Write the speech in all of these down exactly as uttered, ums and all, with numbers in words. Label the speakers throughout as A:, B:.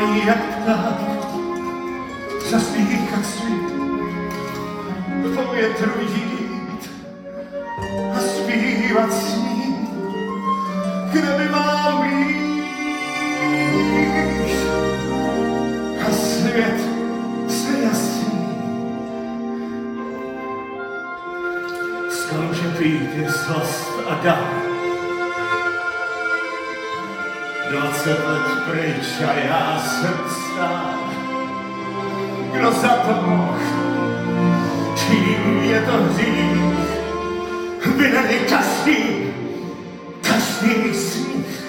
A: smí jak pták, zaslýchat smí, v povětru jít a zpívat smí, kde by mám blíž a svět se jasný. Skloužetý je slast a dár, dvacet let pryč a já jsem stál. Kdo za to mohl? Čím je to hřích? Vinen je každý, každý smích.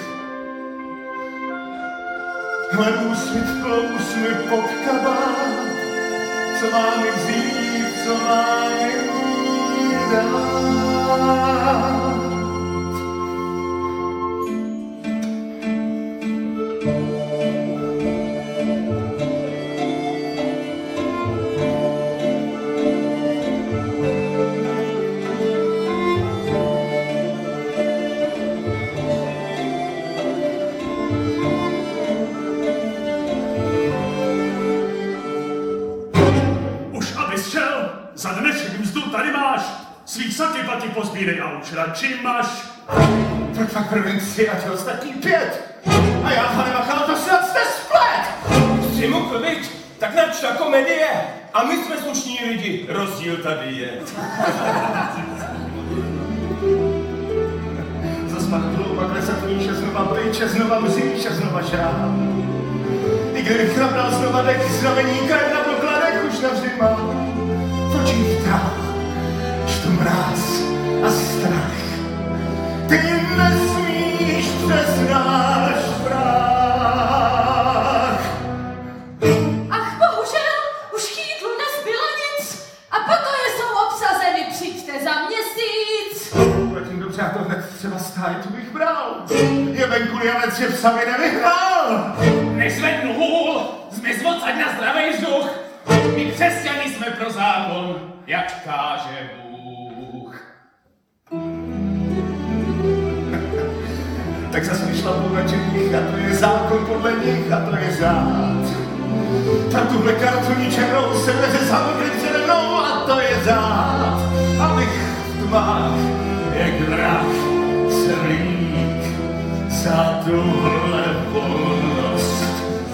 A: Hle úsvit plous mi pod kabát, co má mi vzít, co má mi dát.
B: Za dnešek mzdu tady máš, svých saky paty pozbírej a už radši máš.
A: Tak fakt první tři a ti ostatní pět. A já, pane Machala, to snad jste splet.
C: Jsi mukl, viď? Tak načta komedie. A my jsme slušní lidi, rozdíl tady je.
A: Zas padl pakle se tníše, znova pryče, znova mzíš a znova žrám. I kdybych nabral znova dech, znamení krev na pokladech už navždy mám. V očích trám, čtu mráz a strach. Ty nesmíš přes náš prach.
D: Ach, bohužel, už chýtlu nezbylo nic. A pokoje jsou obsazeny, přijďte za měsíc.
A: Zatím dobře, já to hned třeba stáj, tu bych bral. Je venku liavec, že psa mi nevyhrál.
C: Nezvednu hůl, zmiz odsaď na zdravej vzduch. My křesťani jsme pro zákon, jak káže Bůh.
A: Tak zase vyšlapou na černých a to je zákon podle nich a to je řád. Tam tuhle kartu ničernou se dveře zamkly přede mnou a to je řád. Abych v tmách jak vrah celík za tuhle volnost.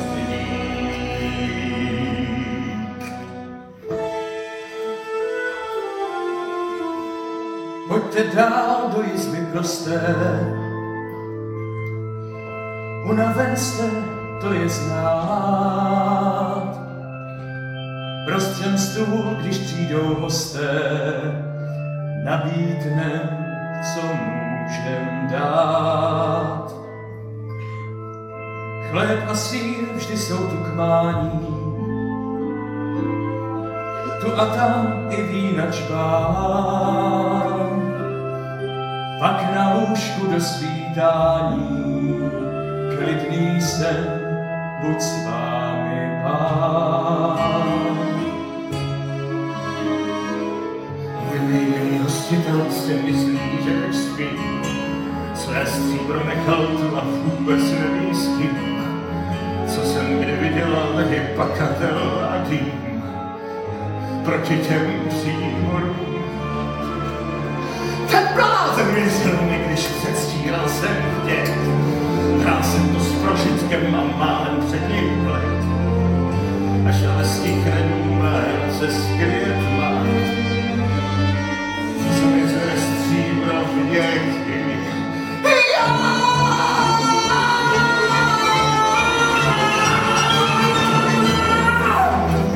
E: Pojďte dál do jizby prosté, unaven jste, to je znát. Prostřem stůl, když přijdou hosté, nabídnem, co můžem dát. Chléb a sýr vždy jsou tu k mání, tu a tam i vína čbán. Pak na lůžku do svítání, klidný sen, buď s vámi Pán.
A: Můj nejmilý hostitel si myslí, že než spím, své stříbro nechal tu a vůbec neví s tím, co jsem kdy vydělal, je pakatel a dým proti těm přímorům. Ten blázen věřil mi, když předstíral jsem vděk. Hrál jsem to s prožitkem a málem před ním let. Až ale stihne důmé se skryje tma.